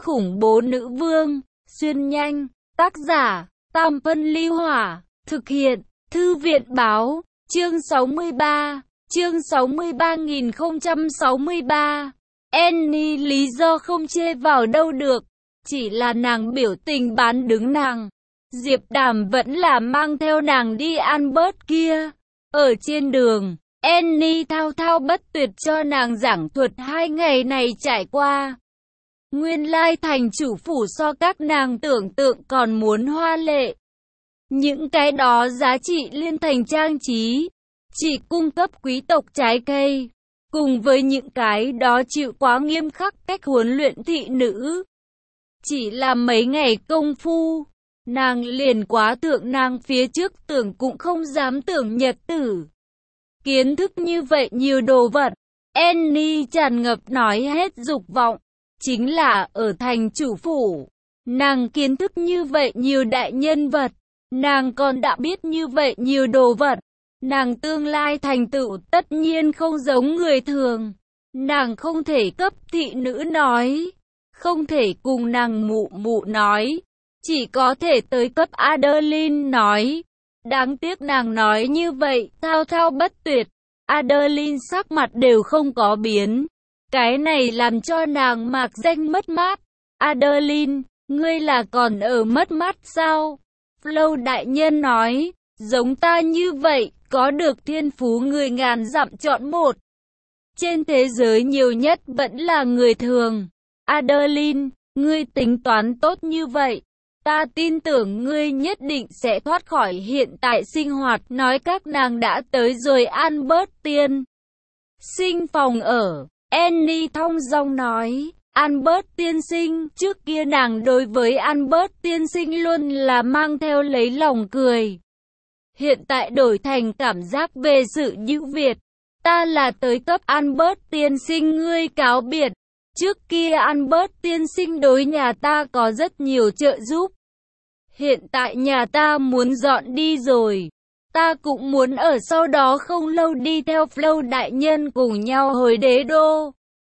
khủng bố nữ vương, xuyên nhanh, tác giả, Tam Phân Ly Hỏa, thực hiện, Thư viện Báo, chương 63, chương 63.063, Annie lý do không chê vào đâu được, chỉ là nàng biểu tình bán đứng nàng. Diệp Đàm vẫn là mang theo nàng đi Albert kia. Ở trên đường, Annie thao thao bất tuyệt cho nàng giảng thuật 2 ngày này trải qua. Nguyên lai thành chủ phủ so các nàng tưởng tượng còn muốn hoa lệ. Những cái đó giá trị liên thành trang trí, chỉ cung cấp quý tộc trái cây, cùng với những cái đó chịu quá nghiêm khắc cách huấn luyện thị nữ. Chỉ là mấy ngày công phu, nàng liền quá thượng nàng phía trước tưởng cũng không dám tưởng nhật tử. Kiến thức như vậy nhiều đồ vật, Annie tràn ngập nói hết dục vọng. Chính là ở thành chủ phủ, nàng kiến thức như vậy nhiều đại nhân vật, nàng còn đã biết như vậy nhiều đồ vật. Nàng tương lai thành tựu tất nhiên không giống người thường. Nàng không thể cấp thị nữ nói, không thể cùng nàng mụ mụ nói, chỉ có thể tới cấp Adeline nói. Đáng tiếc nàng nói như vậy, thao thao bất tuyệt, Adeline sắc mặt đều không có biến. Cái này làm cho nàng mạc danh mất mát. Adeline, ngươi là còn ở mất mát sao? Flo đại nhân nói, giống ta như vậy, có được thiên phú người ngàn dặm chọn một. Trên thế giới nhiều nhất vẫn là người thường. Adeline, ngươi tính toán tốt như vậy. Ta tin tưởng ngươi nhất định sẽ thoát khỏi hiện tại sinh hoạt. Nói các nàng đã tới rồi Albert Tiên sinh phòng ở. Annie thong dong nói, Albert tiên sinh, trước kia nàng đối với Albert tiên sinh luôn là mang theo lấy lòng cười. Hiện tại đổi thành cảm giác về sự ưu việt. Ta là tới cấp Albert tiên sinh ngươi cáo biệt. Trước kia Albert tiên sinh đối nhà ta có rất nhiều trợ giúp. Hiện tại nhà ta muốn dọn đi rồi. Ta cũng muốn ở sau đó không lâu đi theo Flo đại nhân cùng nhau hồi đế đô.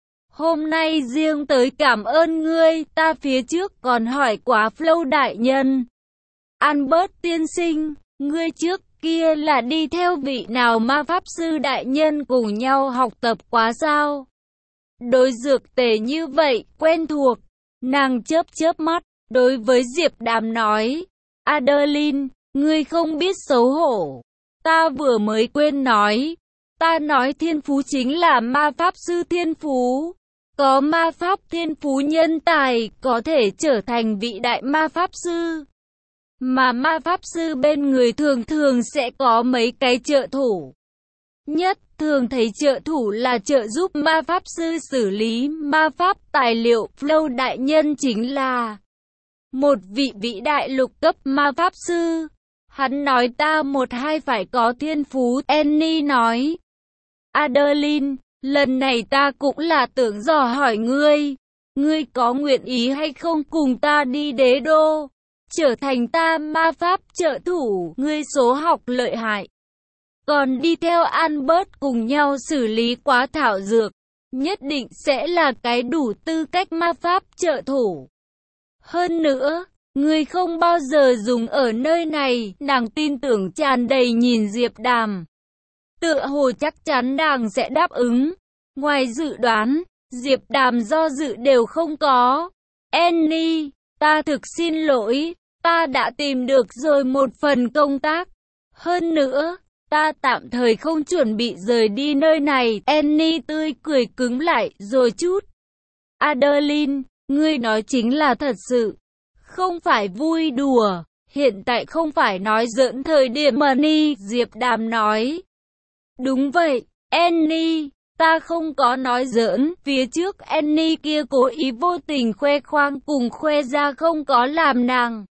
Hôm nay riêng tới cảm ơn ngươi, ta phía trước còn hỏi quá Flo đại nhân. Albert tiên sinh, ngươi trước kia là đi theo vị nào ma pháp sư đại nhân cùng nhau học tập quá sao? Đối dược tề như vậy, quen thuộc. Nàng chớp chớp mắt, đối với Diệp Đàm nói, Adeline, ngươi không biết xấu hổ. Ta vừa mới quên nói. Ta nói thiên phú chính là ma pháp sư thiên phú. Có ma pháp thiên phú nhân tài, có thể trở thành vị đại ma pháp sư. Mà ma pháp sư bên người thường thường sẽ có mấy cái trợ thủ. Nhất thường thấy trợ thủ là trợ giúp ma pháp sư xử lý ma pháp tài liệu. Flo đại nhân chính là một vị vĩ đại lục cấp ma pháp sư. Hắn nói ta một hai phải có thiên phú. Annie nói, Adeline, lần này ta cũng là tưởng dò hỏi ngươi. Ngươi có nguyện ý hay không cùng ta đi đế đô, trở thành ta ma pháp trợ thủ. Ngươi số học lợi hại, còn đi theo Albert cùng nhau xử lý quá thảo dược, nhất định sẽ là cái đủ tư cách ma pháp trợ thủ. Hơn nữa, ngươi không bao giờ dùng ở nơi này. Nàng tin tưởng tràn đầy nhìn Diệp Đàm, tựa hồ chắc chắn nàng sẽ đáp ứng. Ngoài dự đoán, Diệp Đàm do dự đều không có. Annie, ta thực xin lỗi, ta đã tìm được rồi một phần công tác. Hơn nữa, ta tạm thời không chuẩn bị rời đi nơi này. Annie tươi cười cứng lại rồi chút. Adeline, ngươi nói chính là thật sự, không phải vui đùa. Hiện tại không phải nói giỡn thời điểm. Annie, Diệp Đàm nói. Đúng vậy, Annie, ta không có nói giỡn. Phía trước Annie kia cố ý vô tình khoe khoang cùng khoe ra không có làm nàng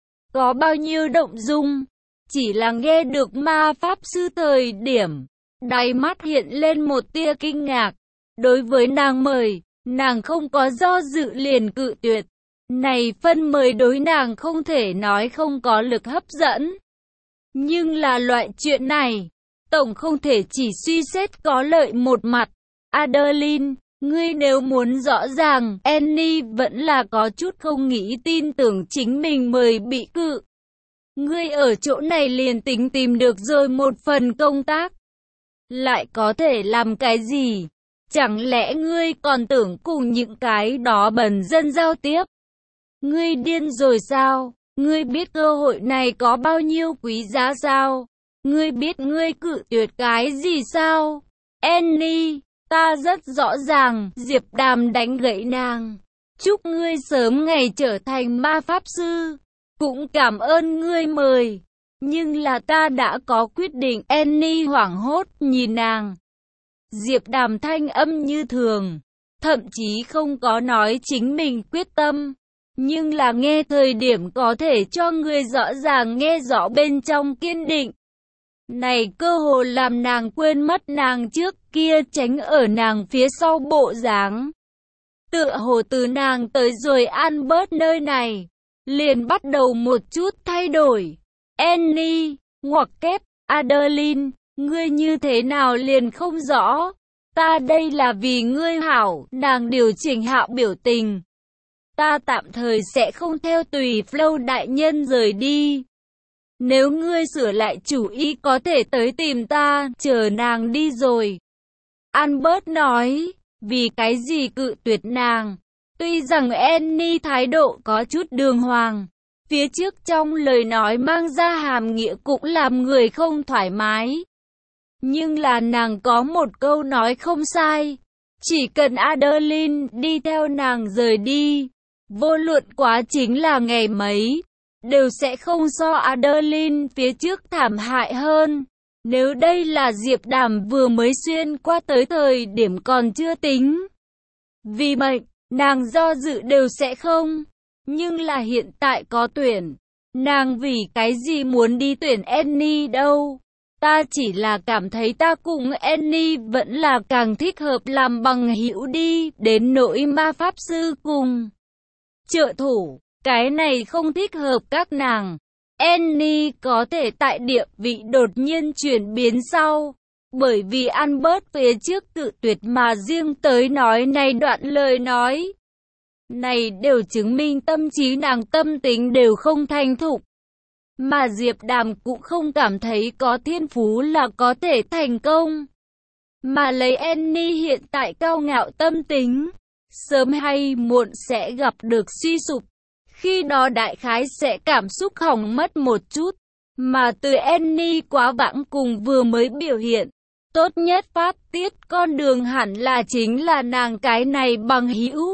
có bao nhiêu động dung. Chỉ là nghe được ma pháp sư thời điểm, đáy mắt hiện lên một tia kinh ngạc. Đối với nàng mời, nàng không có do dự liền cự tuyệt. Này phân mời đối nàng không thể nói không có lực hấp dẫn. Nhưng là loại chuyện này, tổng không thể chỉ suy xét có lợi một mặt. Adeline, Ngươi nếu muốn rõ ràng, Annie vẫn là có chút không nghĩ tin tưởng chính mình mời bị cự. Ngươi ở chỗ này liền tính tìm được rồi một phần công tác. Lại có thể làm cái gì? Chẳng lẽ ngươi còn tưởng cùng những cái đó bần dân giao tiếp? Ngươi điên rồi sao? Ngươi biết cơ hội này có bao nhiêu quý giá sao? Ngươi biết ngươi cự tuyệt cái gì sao? Annie, ta rất rõ ràng, Diệp Đàm đánh gãy nàng. Chúc ngươi sớm ngày trở thành ma pháp sư. Cũng cảm ơn ngươi mời. Nhưng là ta đã có quyết định. Annie hoảng hốt nhìn nàng. Diệp Đàm thanh âm như thường. Thậm chí không có nói chính mình quyết tâm. Nhưng là nghe thời điểm có thể cho người rõ ràng nghe rõ bên trong kiên định. Này cơ hồ làm nàng quên mất nàng trước kia tránh ở nàng phía sau bộ dáng. Tựa hồ từ nàng tới rồi Albert nơi này, liền bắt đầu một chút thay đổi. Annie, ngoặc kép, Adeline, ngươi như thế nào liền không rõ. Ta đây là vì ngươi hảo, nàng điều chỉnh hạ biểu tình. Ta tạm thời sẽ không theo tùy Flow đại nhân rời đi. Nếu ngươi sửa lại chủ ý có thể tới tìm ta, chờ nàng đi rồi. Albert nói, vì cái gì cự tuyệt nàng. Tuy rằng Annie thái độ có chút đường hoàng, phía trước trong lời nói mang ra hàm nghĩa cũng làm người không thoải mái. Nhưng là nàng có một câu nói không sai. Chỉ cần Adeline đi theo nàng rời đi, vô luận quá chính là ngày mấy, đều sẽ không so Adeline phía trước thảm hại hơn. Nếu đây là Diệp Đàm vừa mới xuyên qua tới thời điểm còn chưa tính. Vì mệnh, nàng do dự đều sẽ không. Nhưng là hiện tại có tuyển. Nàng vì cái gì muốn đi tuyển Annie đâu. Ta chỉ là cảm thấy ta cùng Annie vẫn là càng thích hợp làm bằng hữu đi. Đến nỗi ma pháp sư cùng trợ thủ, cái này không thích hợp các nàng. Annie có thể tại địa vị đột nhiên chuyển biến sau. Bởi vì Albert phía trước tự tuyệt mà riêng tới nói này đoạn lời nói. Này đều chứng minh tâm trí nàng tâm tính đều không thành thục. Mà Diệp Đàm cũng không cảm thấy có thiên phú là có thể thành công. Mà lấy Annie hiện tại cao ngạo tâm tính, sớm hay muộn sẽ gặp được suy sụp. Khi đó đại khái sẽ cảm xúc hỏng mất một chút. Mà từ Annie quá vãng cùng vừa mới biểu hiện, tốt nhất pháp tiết con đường hẳn là chính là nàng cái này bằng hữu.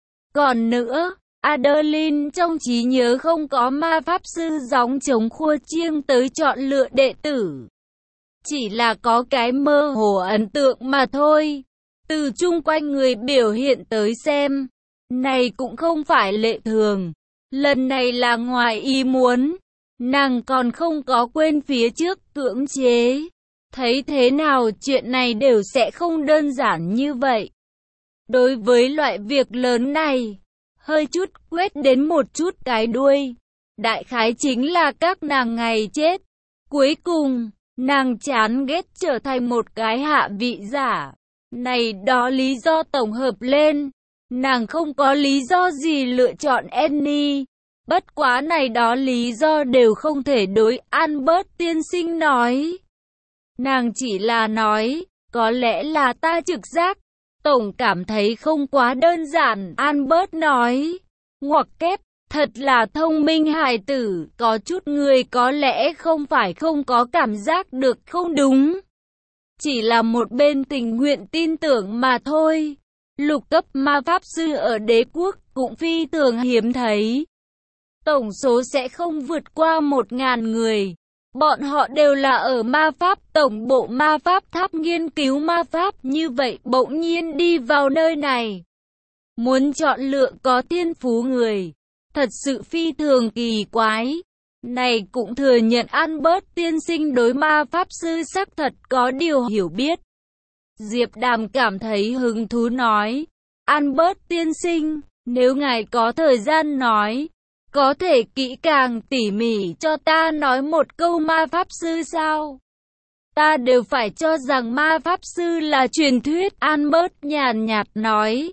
Còn nữa, Adeline trong trí nhớ không có ma pháp sư gióng chống khua chiêng tới chọn lựa đệ tử. Chỉ là có cái mơ hồ ấn tượng mà thôi. Từ chung quanh người biểu hiện tới xem, này cũng không phải lệ thường. Lần này là ngoài ý muốn. Nàng còn không có quên phía trước cưỡng chế. Thấy thế nào chuyện này đều sẽ không đơn giản như vậy. Đối với loại việc lớn này, hơi chút quét đến một chút cái đuôi. Đại khái chính là các nàng ngày chết. Cuối cùng, nàng chán ghét trở thành một cái hạ vị giả. Này đó lý do tổng hợp lên. Nàng không có lý do gì lựa chọn Annie. Bất quá này đó lý do đều không thể đối Albert tiên sinh nói. Nàng chỉ là nói, có lẽ là ta trực giác. Tổng cảm thấy không quá đơn giản, Albert nói. Ngoặc kép, thật là thông minh hài tử, có chút người có lẽ không phải không có cảm giác được không đúng. Chỉ là một bên tình nguyện tin tưởng mà thôi. Lục cấp ma pháp sư ở đế quốc cũng phi thường hiếm thấy. Tổng số sẽ không vượt qua 1.000 người. Bọn họ đều là ở ma pháp tổng bộ ma pháp tháp nghiên cứu ma pháp, như vậy bỗng nhiên đi vào nơi này. Muốn chọn lựa có thiên phú người, thật sự phi thường kỳ quái. Này cũng thừa nhận Albert tiên sinh đối ma pháp sư xác thật có điều hiểu biết. Diệp Đàm cảm thấy hứng thú nói, Albert tiên sinh, nếu ngài có thời gian nói, có thể kỹ càng tỉ mỉ cho ta nói một câu ma pháp sư sao? ta đều phải cho rằng ma pháp sư là truyền thuyết. Albert nhàn nhạt nói.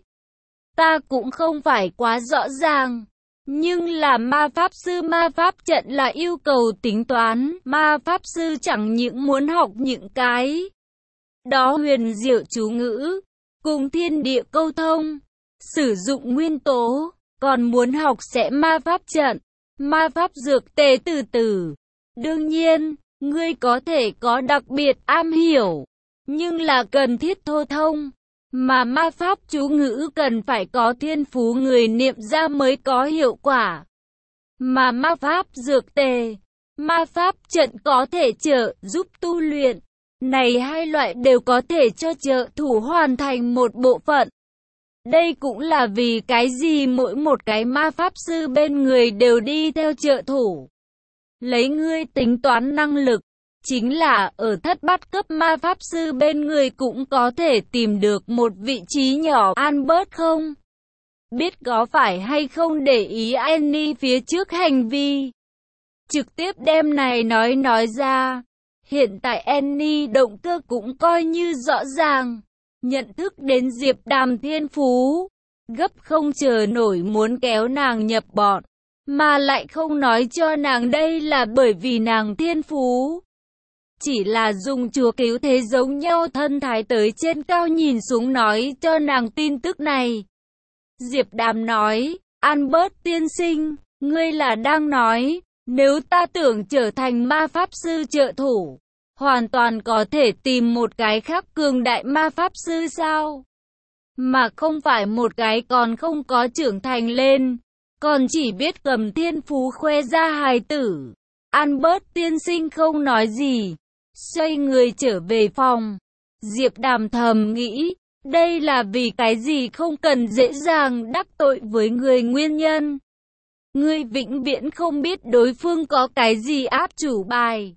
Ta cũng không phải quá rõ ràng. Nhưng là ma pháp sư, ma pháp trận là yêu cầu tính toán. Ma pháp sư chẳng những muốn học những cái đó huyền diệu chú ngữ, cùng thiên địa câu thông, sử dụng nguyên tố, còn muốn học sẽ ma pháp trận, ma pháp dược tề từ từ. Đương nhiên, ngươi có thể có đặc biệt am hiểu, nhưng là cần thiết thô thông. Mà ma pháp chú ngữ cần phải có thiên phú người niệm ra mới có hiệu quả. Mà ma pháp dược tề, ma pháp trận có thể trợ giúp tu luyện. Này hai loại đều có thể cho trợ thủ hoàn thành một bộ phận. Đây cũng là vì cái gì mỗi một cái ma pháp sư bên người đều đi theo trợ thủ. Lấy ngươi tính toán năng lực, chính là ở thất bát cấp ma pháp sư bên người cũng có thể tìm được một vị trí nhỏ. Albert không biết có phải hay không để ý Annie phía trước hành vi, trực tiếp đem này nói ra. Hiện tại Annie động cơ cũng coi như rõ ràng, nhận thức đến Diệp Đàm thiên phú, gấp không chờ nổi muốn kéo nàng nhập bọn, mà lại không nói cho nàng đây là bởi vì nàng thiên phú. Chỉ là dùng chúa cứu thế giống nhau thân thái tới trên cao nhìn xuống nói cho nàng tin tức này. Diệp Đàm nói, Albert tiên sinh, ngươi là đang nói, nếu ta tưởng trở thành ma pháp sư trợ thủ, hoàn toàn có thể tìm một cái khác cường đại ma pháp sư sao? Mà không phải một cái còn không có trưởng thành lên, còn chỉ biết cầm thiên phú khoe ra hài tử. Albert tiên sinh không nói gì, xoay người trở về phòng. Diệp Đàm thầm nghĩ, đây là vì cái gì không cần dễ dàng đắc tội với người nguyên nhân. Ngươi vĩnh viễn không biết đối phương có cái gì áp chủ bài,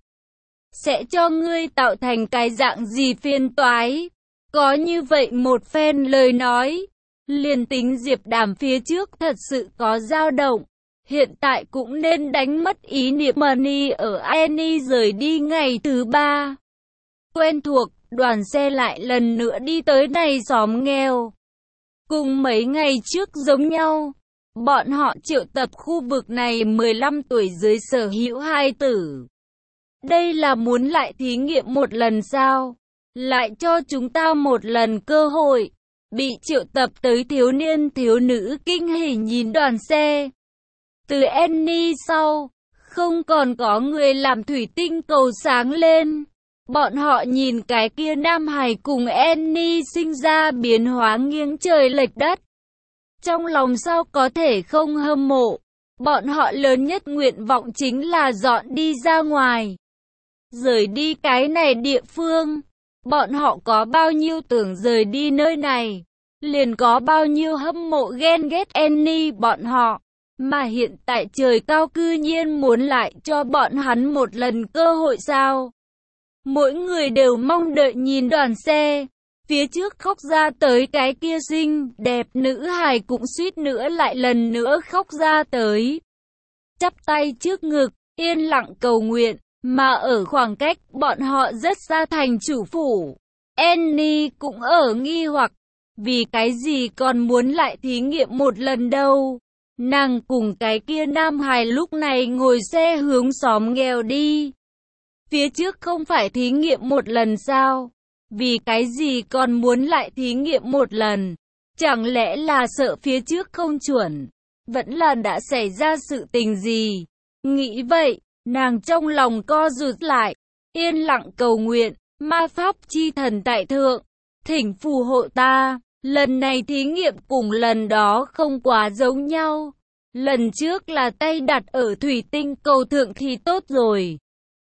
sẽ cho ngươi tạo thành cái dạng gì phiền toái. Có như vậy một phen lời nói, liền tính Diệp Đàm phía trước thật sự có dao động, hiện tại cũng nên đánh mất ý niệm. Money ở Annie rời đi ngày thứ 3. Quen thuộc, đoàn xe lại lần nữa đi tới này xóm nghèo. Cùng mấy ngày trước giống nhau, bọn họ triệu tập khu vực này 15 tuổi dưới sở hữu hai tử. Đây là muốn lại thí nghiệm một lần sao? Lại cho chúng ta một lần cơ hội. Bị triệu tập tới thiếu niên thiếu nữ kinh hỉ nhìn đoàn xe. Từ Annie sau, không còn có người làm thủy tinh cầu sáng lên. Bọn họ nhìn cái kia nam hài cùng Annie sinh ra biến hóa nghiêng trời lệch đất. Trong lòng sao có thể không hâm mộ. Bọn họ lớn nhất nguyện vọng chính là dọn đi ra ngoài, rời đi cái này địa phương. Bọn họ có bao nhiêu tưởng rời đi nơi này, liền có bao nhiêu hâm mộ ghen ghét Annie bọn họ. Mà hiện tại trời cao cư nhiên muốn lại cho bọn hắn một lần cơ hội sao? Mỗi người đều mong đợi nhìn đoàn xe. Phía trước khóc ra tới cái kia xinh đẹp nữ hài cũng suýt nữa lại lần nữa khóc ra tới. Chắp tay trước ngực, yên lặng cầu nguyện. Mà ở khoảng cách bọn họ rất xa thành chủ phủ, Annie cũng ở nghi hoặc, vì cái gì còn muốn lại thí nghiệm một lần đâu. Nàng cùng cái kia nam hài lúc này ngồi xe hướng xóm nghèo đi. Phía trước không phải thí nghiệm một lần sao? Vì cái gì còn muốn lại thí nghiệm một lần? Chẳng lẽ là sợ phía trước không chuẩn? Vẫn là đã xảy ra sự tình gì? Nghĩ vậy, nàng trong lòng co rụt lại, yên lặng cầu nguyện, ma pháp chi thần tại thượng, thỉnh phù hộ ta. Lần này thí nghiệm cùng lần đó không quá giống nhau. Lần trước là tay đặt ở thủy tinh cầu thượng thì tốt rồi.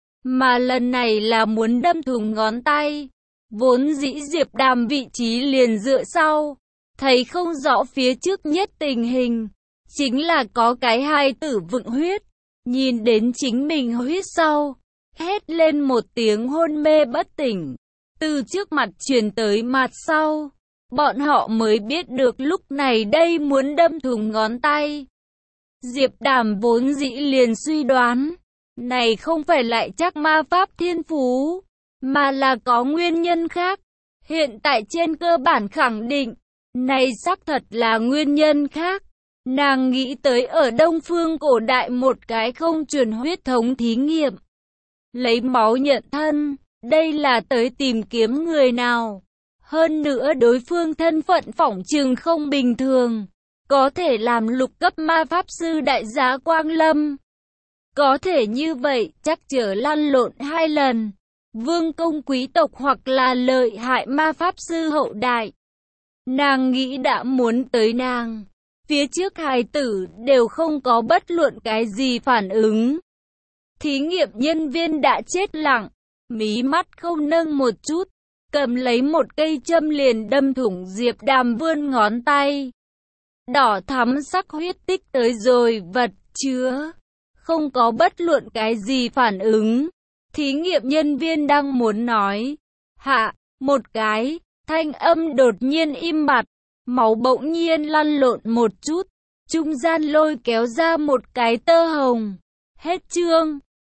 Mà lần này là muốn đâm thủng ngón tay. Vốn dĩ Diệp Đàm vị trí liền dựa sau, thấy không rõ phía trước nhất tình hình. Chính là có cái hài tử vựng huyết. Nhìn đến chính mình huyết sau, hét lên một tiếng hôn mê bất tỉnh. Từ trước mặt truyền tới mặt sau, bọn họ mới biết được lúc này đây muốn đâm thủng ngón tay. Diệp Đàm vốn dĩ liền suy đoán, này không phải lại chắc ma pháp thiên phú. mà là có nguyên nhân khác. Hiện tại trên cơ bản khẳng định, này xác thật là nguyên nhân khác. Nàng nghĩ tới ở Đông Phương cổ đại một cái không truyền huyết thống thí nghiệm. Lấy máu nhận thân, đây là tới tìm kiếm người nào. Hơn nữa đối phương thân phận phỏng chừng không bình thường. Có thể làm lục cấp ma pháp sư đại giá Quang Lâm. Có thể như vậy, chắc chở lăn lộn 2 lần. Vương công quý tộc hoặc là lợi hại ma pháp sư hậu đại. Nàng nghĩ đã muốn tới nàng. Phía trước hài tử đều không có bất luận cái gì phản ứng. Thí nghiệm nhân viên đã chết lặng, mí mắt không nâng một chút, cầm lấy một cây châm liền đâm thủng Diệp Đàm vươn ngón tay. Đỏ thắm sắc huyết tích tới rồi, vật chứa, không có bất luận cái gì phản ứng. Thí nghiệm nhân viên đang muốn nói, hạ, một cái, thanh âm đột nhiên im bặt, máu bỗng nhiên lăn lộn một chút, trung gian lôi kéo ra một cái tơ hồng. Hết chương.